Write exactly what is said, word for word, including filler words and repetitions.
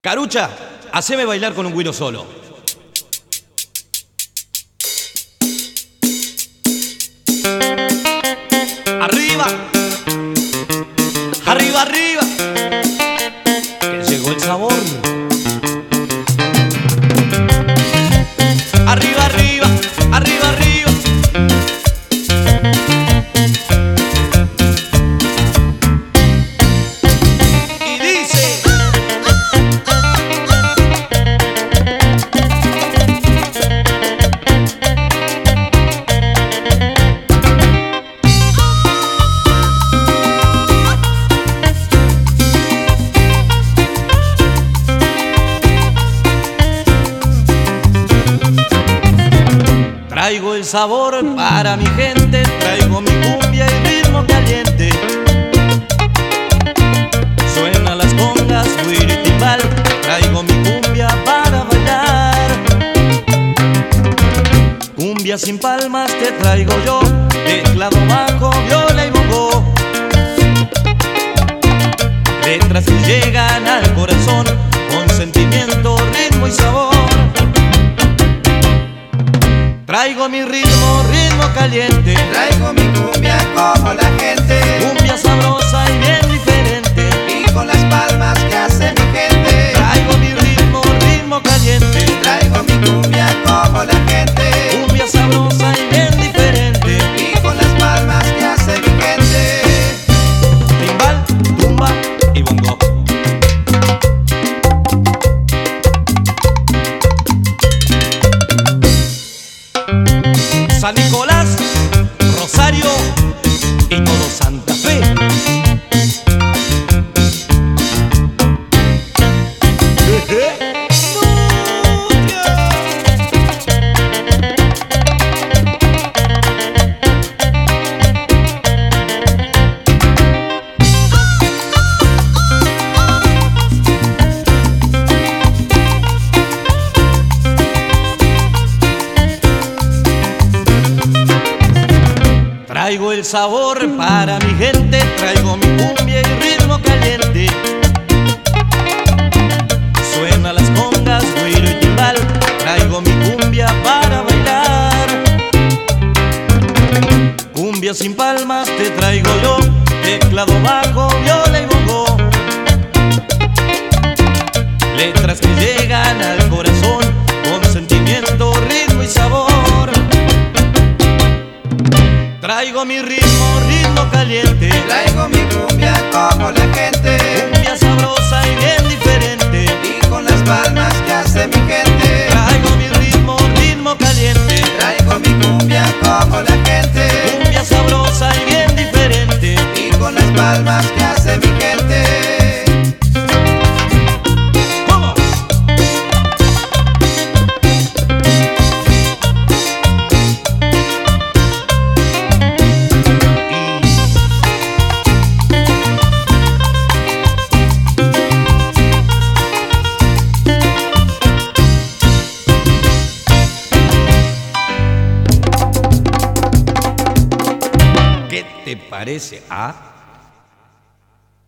Carucha, haceme bailar con un güiro solo. Arriba, arriba, arriba, que llegó el sabor. Arriba, arriba, arriba, arriba. Y dice: traigo el sabor para mi gente, traigo mi cumbia y ritmo caliente. Suenan las congas, güiro y timbal, traigo mi cumbia para bailar. Cumbia sin palmas te traigo yo, teclado bajo, viola y bongo. Letras que llegan al corazón, con sentimiento, ritmo y sabor. Traigo mi ritmo, ritmo caliente. Traigo mi cumbia como la gente. Cumbia sabrosa y bien diferente. Y con las palmas que hace mi gente. Traigo mi ritmo, ritmo caliente. Traigo mi cumbia como la gente. Cumbia sabrosa y bien diferente. Y con las palmas que hace mi gente. Timbal, tumba y bongo. San Nicolás, Rosario y todo Santa Fe. Traigo el sabor para mi gente, traigo mi cumbia y ritmo caliente. Suena las congas, güiro y timbal, traigo mi cumbia para bailar. Cumbia sin palmas te traigo yo, teclado bajo, viola y bongo. Letras que llegan al corazón, con sentimiento, ritmo y sabor. Traigo mi ritmo, ritmo caliente. Traigo mi cumbia como la gente. Cumbia sabrosa y bien diferente. Y con las palmas que hace mi gente. Traigo mi ritmo, ritmo caliente. Traigo mi cumbia como la gente. Cumbia sabrosa y bien diferente. Y con las palmas que hace mi gente. ¿Cómo? ¿Qué te parece, ah?